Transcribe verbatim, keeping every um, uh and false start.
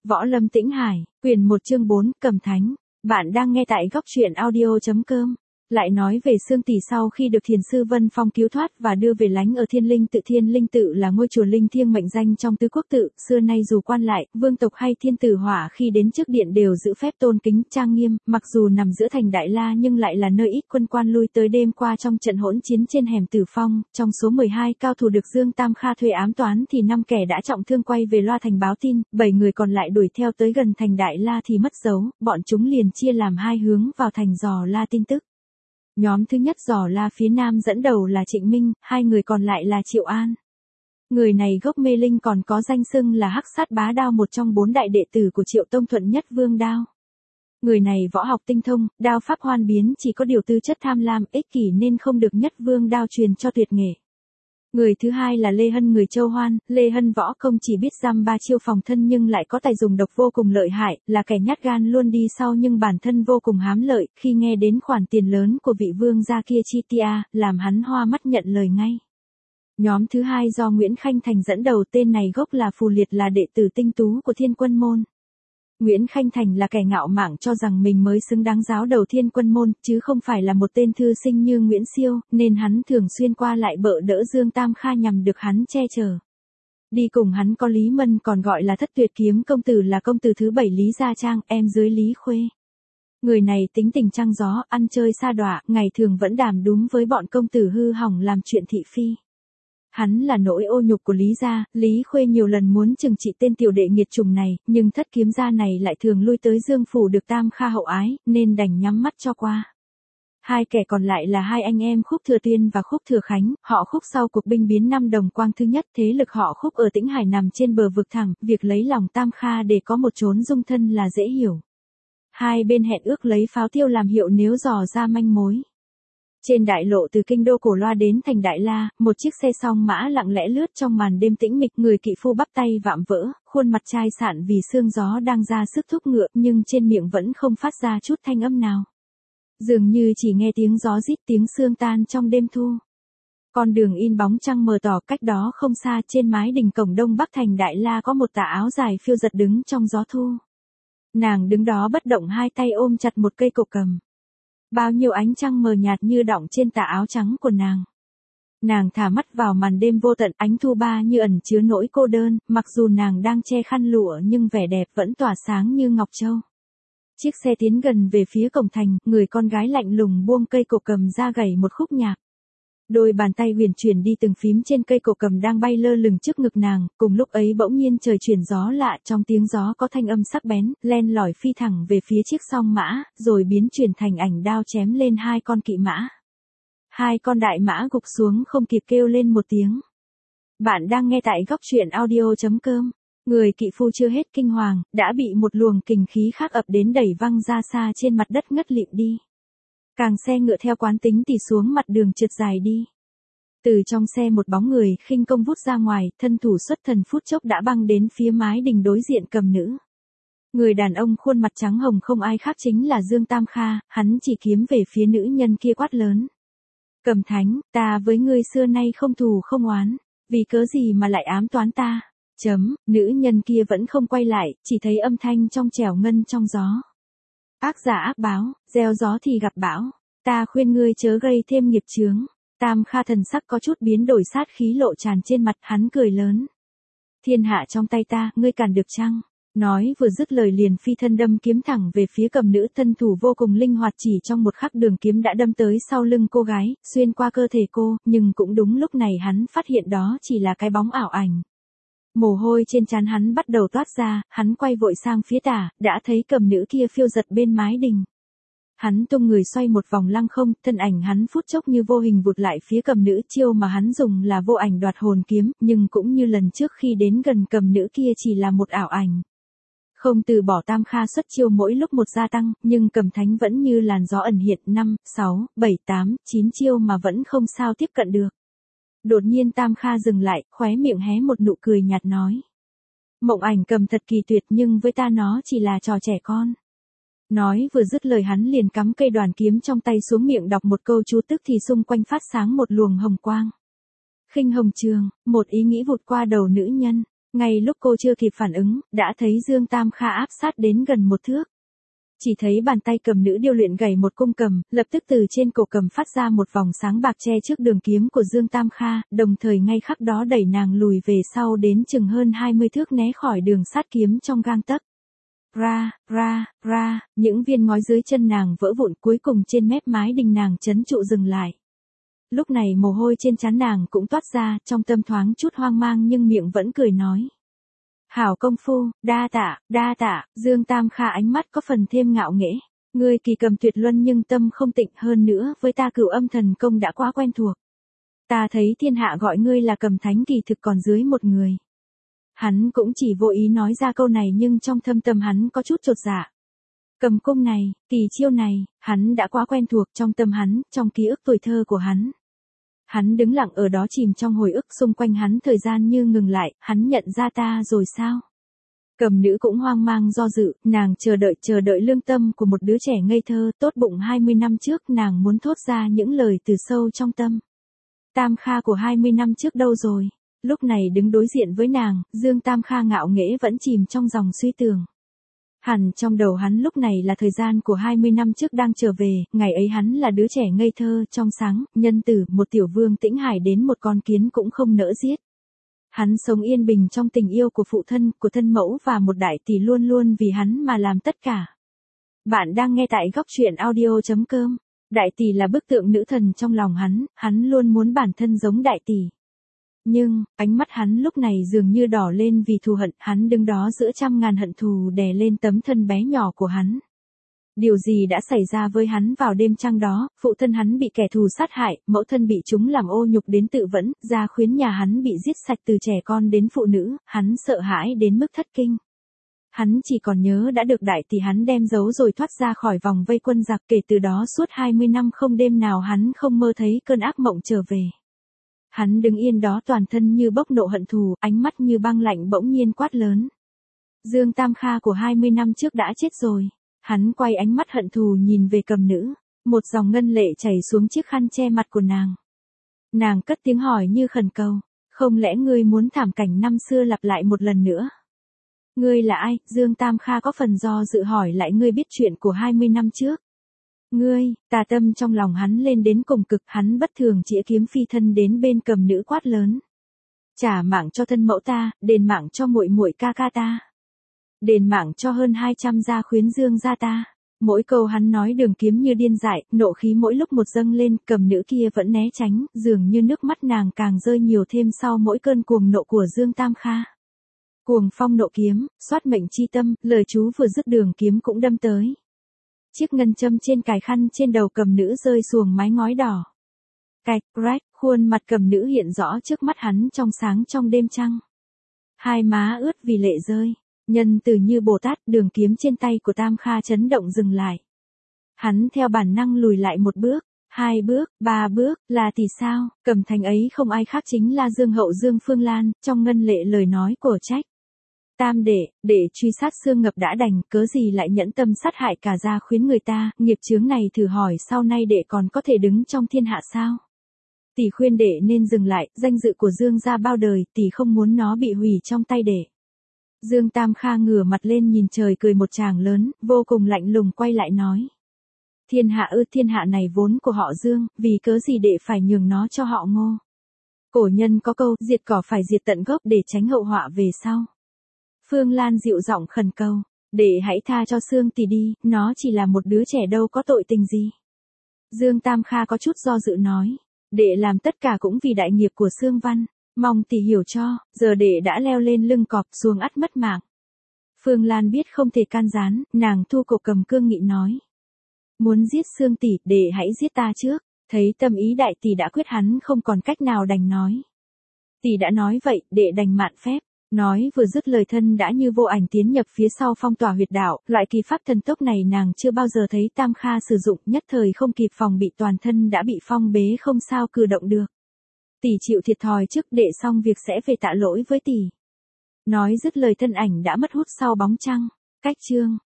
Võ Lâm Tĩnh Hải, quyển một chương bốn, Cầm Thánh. Bạn đang nghe tại góc truyện audio chấm com. Lại nói về Xương Tỷ sau khi được Thiền sư Vân Phong cứu thoát và đưa về lánh ở Thiên Linh Tự. Thiên Linh Tự là ngôi chùa linh thiêng mệnh danh trong tứ quốc tự, xưa nay dù quan lại, vương tộc hay thiên tử hỏa khi đến trước điện đều giữ phép tôn kính, trang nghiêm, mặc dù nằm giữa thành Đại La nhưng lại là nơi ít quân quan lui tới. Đêm qua trong trận hỗn chiến trên hẻm Tử Phong, trong số mười hai cao thủ được Dương Tam Kha thuê ám toán thì năm kẻ đã trọng thương quay về loa thành báo tin, bảy người còn lại đuổi theo tới gần thành Đại La thì mất dấu, bọn chúng liền chia làm hai hướng vào thành dò la tin tức. Nhóm thứ nhất dò la phía nam dẫn đầu là Trịnh Minh, hai người còn lại là Triệu An. Người này gốc Mê Linh, còn có danh xưng là Hắc Sát Bá Đao, một trong bốn đại đệ tử của Triệu Tông Thuận Nhất Vương Đao. Người này võ học tinh thông, đao pháp hoan biến, chỉ có điều tư chất tham lam, ích kỷ nên không được Nhất Vương Đao truyền cho tuyệt nghệ. Người thứ hai là Lê Hân người Châu Hoan. Lê Hân võ công chỉ biết giam ba chiêu phòng thân nhưng lại có tài dùng độc vô cùng lợi hại, là kẻ nhát gan luôn đi sau nhưng bản thân vô cùng hám lợi, khi nghe đến khoản tiền lớn của vị vương gia kia chi tia, làm hắn hoa mắt nhận lời ngay. Nhóm thứ hai do Nguyễn Khanh Thành dẫn đầu, tên này gốc là Phù Liệt, là đệ tử tinh tú của Thiên Quân Môn. Nguyễn Khanh Thành là kẻ ngạo mạn cho rằng mình mới xứng đáng giáo đầu Thiên Quân Môn, chứ không phải là một tên thư sinh như Nguyễn Siêu, nên hắn thường xuyên qua lại bợ đỡ Dương Tam Kha nhằm được hắn che chở. Đi cùng hắn có Lý Mân, còn gọi là Thất Tuyệt Kiếm công tử, là công tử thứ bảy Lý Gia Trang, em dưới Lý Khuê. Người này tính tình trăng gió, ăn chơi sa đọa, ngày thường vẫn đàm đúm với bọn công tử hư hỏng làm chuyện thị phi. Hắn là nỗi ô nhục của Lý gia. Lý Khuê nhiều lần muốn trừng trị tên tiểu đệ nghiệt chủng này, nhưng Thất Kiếm gia này lại thường lui tới Dương phủ được Tam Kha hậu ái, nên đành nhắm mắt cho qua. Hai kẻ còn lại là hai anh em Khúc Thừa Tuyên và Khúc Thừa Khánh, họ Khúc sau cuộc binh biến năm Đồng Quang thứ nhất. Thế lực họ Khúc ở Tĩnh Hải nằm trên bờ vực thẳm, việc lấy lòng Tam Kha để có một chốn dung thân là dễ hiểu. Hai bên hẹn ước lấy pháo tiêu làm hiệu nếu dò ra manh mối. Trên đại lộ từ kinh đô Cổ Loa đến thành Đại La, một chiếc xe song mã lặng lẽ lướt trong màn đêm tĩnh mịch, người kỵ phu bắp tay vạm vỡ, khuôn mặt chai sạn vì sương gió đang ra sức thúc ngựa, nhưng trên miệng vẫn không phát ra chút thanh âm nào. Dường như chỉ nghe tiếng gió rít, tiếng sương tan trong đêm thu. Con đường in bóng trăng mờ tỏ, cách đó không xa, trên mái đình cổng đông bắc thành Đại La có một tà áo dài phiêu giật đứng trong gió thu. Nàng đứng đó bất động, hai tay ôm chặt một cây cổ cầm. Bao nhiêu ánh trăng mờ nhạt như đọng trên tà áo trắng của nàng. Nàng thả mắt vào màn đêm vô tận, ánh thu ba như ẩn chứa nỗi cô đơn, mặc dù nàng đang che khăn lụa nhưng vẻ đẹp vẫn tỏa sáng như ngọc châu. Chiếc xe tiến gần về phía cổng thành, người con gái lạnh lùng buông cây cổ cầm ra gảy một khúc nhạc. Đôi bàn tay huyền chuyển đi từng phím trên cây cổ cầm đang bay lơ lửng trước ngực nàng, cùng lúc ấy bỗng nhiên trời chuyển gió lạ, trong tiếng gió có thanh âm sắc bén, len lỏi phi thẳng về phía chiếc song mã, rồi biến chuyển thành ảnh đao chém lên hai con kỵ mã. Hai con đại mã gục xuống không kịp kêu lên một tiếng. Bạn đang nghe tại góc truyện audio chấm com. Người kỵ phu chưa hết kinh hoàng, đã bị một luồng kình khí khác ập đến đẩy văng ra xa trên mặt đất ngất lịm đi. Càng xe ngựa theo quán tính tỉ xuống mặt đường trượt dài đi. Từ trong xe một bóng người khinh công vút ra ngoài, thân thủ xuất thần phút chốc đã băng đến phía mái đình đối diện cầm nữ. Người đàn ông khuôn mặt trắng hồng không ai khác chính là Dương Tam Kha, hắn chỉ kiếm về phía nữ nhân kia quát lớn. Cầm Thánh, ta với ngươi xưa nay không thù không oán, vì cớ gì mà lại ám toán ta? Chấm, nữ nhân kia vẫn không quay lại, chỉ thấy âm thanh trong trẻo ngân trong gió. Ác giả ác báo, gieo gió thì gặp bão, ta khuyên ngươi chớ gây thêm nghiệp chướng. Tam Kha thần sắc có chút biến đổi, sát khí lộ tràn trên mặt, hắn cười lớn. Thiên hạ trong tay ta, ngươi cản được chăng? Nói vừa dứt lời liền phi thân đâm kiếm thẳng về phía cầm nữ, thân thủ vô cùng linh hoạt, chỉ trong một khắc đường kiếm đã đâm tới sau lưng cô gái, xuyên qua cơ thể cô, nhưng cũng đúng lúc này hắn phát hiện đó chỉ là cái bóng ảo ảnh. Mồ hôi trên trán hắn bắt đầu toát ra, hắn quay vội sang phía tả, đã thấy cầm nữ kia phiêu giật bên mái đình. Hắn tung người xoay một vòng lăng không, thân ảnh hắn phút chốc như vô hình vụt lại phía cầm nữ, chiêu mà hắn dùng là vô ảnh đoạt hồn kiếm, nhưng cũng như lần trước khi đến gần cầm nữ kia chỉ là một ảo ảnh. Không từ bỏ, Tam Kha xuất chiêu mỗi lúc một gia tăng, nhưng Cầm Thánh vẫn như làn gió ẩn hiện, năm, sáu, bảy, tám, chín chiêu mà vẫn không sao tiếp cận được. Đột nhiên Tam Kha dừng lại, khóe miệng hé một nụ cười nhạt nói. Mộng ảnh cầm thật kỳ tuyệt nhưng với ta nó chỉ là trò trẻ con. Nói vừa dứt lời hắn liền cắm cây đoàn kiếm trong tay xuống miệng đọc một câu chú, tức thì xung quanh phát sáng một luồng hồng quang. Khinh hồng trường, một ý nghĩ vụt qua đầu nữ nhân. Ngay lúc cô chưa kịp phản ứng, đã thấy Dương Tam Kha áp sát đến gần một thước. Chỉ thấy bàn tay cầm nữ điêu luyện gảy một cung cầm, lập tức từ trên cổ cầm phát ra một vòng sáng bạc che trước đường kiếm của Dương Tam Kha, đồng thời ngay khắc đó đẩy nàng lùi về sau đến chừng hơn hai mươi thước né khỏi đường sát kiếm trong gang tấc. Ra, ra, ra, những viên ngói dưới chân nàng vỡ vụn, cuối cùng trên mép mái đình nàng trấn trụ dừng lại. Lúc này mồ hôi trên trán nàng cũng toát ra, trong tâm thoáng chút hoang mang nhưng miệng vẫn cười nói. Hảo công phu, đa tạ, đa tạ. Dương Tam Kha ánh mắt có phần thêm ngạo nghễ. Ngươi kỳ cầm tuyệt luân nhưng tâm không tịnh, hơn nữa với ta Cửu Âm thần công đã quá quen thuộc. Ta thấy thiên hạ gọi ngươi là Cầm Thánh kỳ thực còn dưới một người. Hắn cũng chỉ vô ý nói ra câu này nhưng trong thâm tâm hắn có chút chột dạ. Cầm cung này, kỳ chiêu này, hắn đã quá quen thuộc trong tâm hắn, trong ký ức tuổi thơ của hắn. Hắn đứng lặng ở đó chìm trong hồi ức, xung quanh hắn thời gian như ngừng lại, hắn nhận ra ta rồi sao? Cầm nữ cũng hoang mang do dự, nàng chờ đợi chờ đợi lương tâm của một đứa trẻ ngây thơ, tốt bụng hai mươi năm trước, nàng muốn thốt ra những lời từ sâu trong tâm. Tam Kha của hai mươi năm trước đâu rồi? Lúc này đứng đối diện với nàng, Dương Tam Kha ngạo nghễ vẫn chìm trong dòng suy tưởng. Hẳn trong đầu hắn lúc này là thời gian của hai mươi năm trước đang trở về, ngày ấy hắn là đứa trẻ ngây thơ, trong sáng, nhân tử, một tiểu vương tĩnh hải đến một con kiến cũng không nỡ giết. Hắn sống yên bình trong tình yêu của phụ thân, của thân mẫu và một đại tỷ luôn luôn vì hắn mà làm tất cả. Bạn đang nghe tại góc truyện audio chấm com. Đại tỷ là bức tượng nữ thần trong lòng hắn, hắn luôn muốn bản thân giống đại tỷ. Nhưng, ánh mắt hắn lúc này dường như đỏ lên vì thù hận, hắn đứng đó giữa trăm ngàn hận thù đè lên tấm thân bé nhỏ của hắn. Điều gì đã xảy ra với hắn vào đêm trăng đó, phụ thân hắn bị kẻ thù sát hại, mẫu thân bị chúng làm ô nhục đến tự vẫn, gia khuyến nhà hắn bị giết sạch từ trẻ con đến phụ nữ, hắn sợ hãi đến mức thất kinh. Hắn chỉ còn nhớ đã được đại tỷ hắn đem giấu rồi thoát ra khỏi vòng vây quân giặc, kể từ đó suốt hai mươi năm không đêm nào hắn không mơ thấy cơn ác mộng trở về. Hắn đứng yên đó toàn thân như bốc nộ hận thù, ánh mắt như băng lạnh bỗng nhiên quát lớn. Dương Tam Kha của hai mươi năm trước đã chết rồi. Hắn quay ánh mắt hận thù nhìn về cầm nữ, một dòng ngân lệ chảy xuống chiếc khăn che mặt của nàng. Nàng cất tiếng hỏi như khẩn cầu, không lẽ ngươi muốn thảm cảnh năm xưa lặp lại một lần nữa? Ngươi là ai? Dương Tam Kha có phần do dự hỏi lại, ngươi biết chuyện của hai mươi năm trước. Ngươi, tà tâm trong lòng hắn lên đến cùng cực, hắn bất thường chĩa kiếm phi thân đến bên cầm nữ quát lớn. Trả mạng cho thân mẫu ta, đền mạng cho muội muội ca ca ta. Đền mạng cho hơn hai trăm gia khuyến Dương gia ta. Mỗi câu hắn nói đường kiếm như điên dại, nộ khí mỗi lúc một dâng lên, cầm nữ kia vẫn né tránh, dường như nước mắt nàng càng rơi nhiều thêm sau mỗi cơn cuồng nộ của Dương Tam Kha. Cuồng phong nộ kiếm, xoát mệnh chi tâm, lời chú vừa dứt đường kiếm cũng đâm tới. Chiếc ngân châm trên cài khăn trên đầu cầm nữ rơi xuồng mái ngói đỏ. Cạch, rách, khuôn mặt cầm nữ hiện rõ trước mắt hắn trong sáng trong đêm trăng. Hai má ướt vì lệ rơi. Nhân từ như Bồ Tát, đường kiếm trên tay của Tam Kha chấn động dừng lại. Hắn theo bản năng lùi lại một bước, hai bước, ba bước, là thì sao? Cầm Thánh ấy không ai khác chính là Dương Hậu Dương Phương Lan, trong ngân lệ lời nói cổ trách. Tam đệ, để truy sát xương ngập đã đành, cớ gì lại nhẫn tâm sát hại cả gia khuyến người ta, nghiệp chướng này thử hỏi sau nay đệ còn có thể đứng trong thiên hạ sao? Tỷ khuyên đệ nên dừng lại, danh dự của Dương gia bao đời, tỷ không muốn nó bị hủy trong tay đệ. Dương Tam Kha ngửa mặt lên nhìn trời cười một tràng lớn, vô cùng lạnh lùng quay lại nói. Thiên hạ ư, thiên hạ này vốn của họ Dương, vì cớ gì đệ phải nhường nó cho họ Ngô. Cổ nhân có câu, diệt cỏ phải diệt tận gốc để tránh hậu họa về sau. Phương Lan dịu giọng khẩn cầu, đệ hãy tha cho Sương tỷ đi, nó chỉ là một đứa trẻ đâu có tội tình gì. Dương Tam Kha có chút do dự nói, đệ làm tất cả cũng vì đại nghiệp của Sương Văn. Mong tỷ hiểu cho, giờ đệ đã leo lên lưng cọp xuống ắt mất mạng. Phương Lan biết không thể can gián, nàng thu cổ cầm cương nghị nói. Muốn giết Sương tỷ, đệ hãy giết ta trước. Thấy tâm ý đại tỷ đã quyết, hắn không còn cách nào đành nói. Tỷ đã nói vậy, đệ đành mạn phép. Nói vừa dứt lời thân đã như vô ảnh tiến nhập phía sau phong tỏa huyệt đạo, loại kỳ pháp thần tốc này nàng chưa bao giờ thấy Tam Kha sử dụng, nhất thời không kịp phòng bị toàn thân đã bị phong bế không sao cử động được. Tỷ chịu thiệt thòi trước, đệ xong việc sẽ về tạ lỗi với tỷ. Nói dứt lời thân ảnh đã mất hút sau bóng trăng. Cách chương.